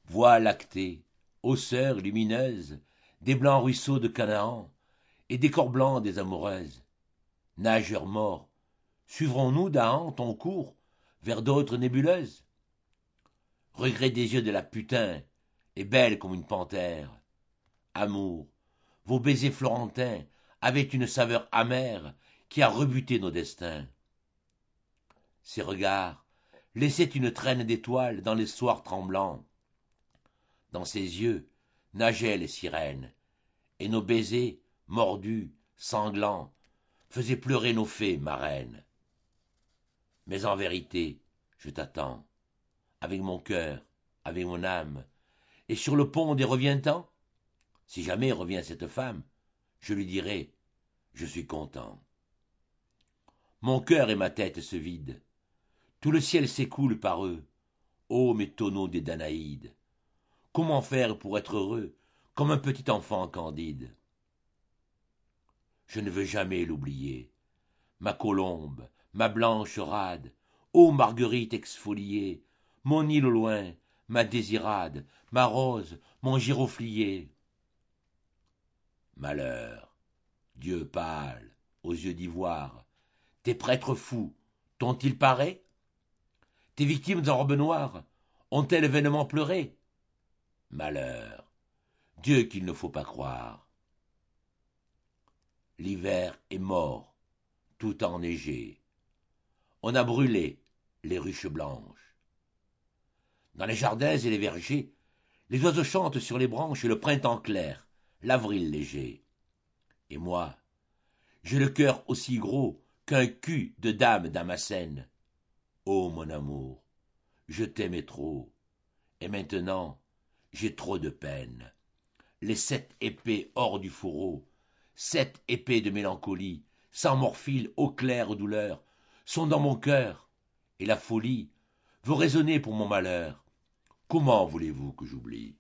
voie lactée, aux sœurs lumineuses, des blancs ruisseaux de Canaan, et des corps blancs des amoureuses. Nageurs morts, suivrons-nous d'Ahan ton cours vers d'autres nébuleuses? Regret des yeux de la putain, est belle comme une panthère. Amour, vos baisers florentins avaient une saveur amère qui a rebuté nos destins. Ses regards laissaient une traîne d'étoiles dans les soirs tremblants. Dans ses yeux nageaient les sirènes, et nos baisers, mordus, sanglants, faisaient pleurer nos fées marraines. Mais en vérité, je t'attends, avec mon cœur, avec mon âme, et sur le pont des reviens-t'en, si jamais revient cette femme, je lui dirai, je suis content. Mon cœur et ma tête se vident, tout le ciel s'écoule par eux, ô mes tonneaux des Danaïdes. Comment faire pour être heureux, comme un petit enfant candide? Je ne veux jamais l'oublier, ma colombe, ma blanche rade, ô marguerite exfoliée, mon île au loin, ma désirade, ma rose, mon giroflier. Malheur, Dieu pâle, aux yeux d'ivoire, tes prêtres fous, t'ont-ils paré? Tes victimes en robe noire, ont-elles vainement pleuré? Malheur, Dieu qu'il ne faut pas croire. L'hiver est mort, tout enneigé. On a brûlé les ruches blanches. Dans les jardins et les vergers, les oiseaux chantent sur les branches le printemps clair, l'avril léger. Et moi, j'ai le cœur aussi gros qu'un cul de dame damascène. Ô mon amour, je t'aimais trop, et maintenant j'ai trop de peine. Les 7 épées hors du fourreau, 7 épées de mélancolie, sans morphile aux claires douleurs, sont dans mon cœur, et la folie veut raisonner pour mon malheur. Comment voulez-vous que j'oublie?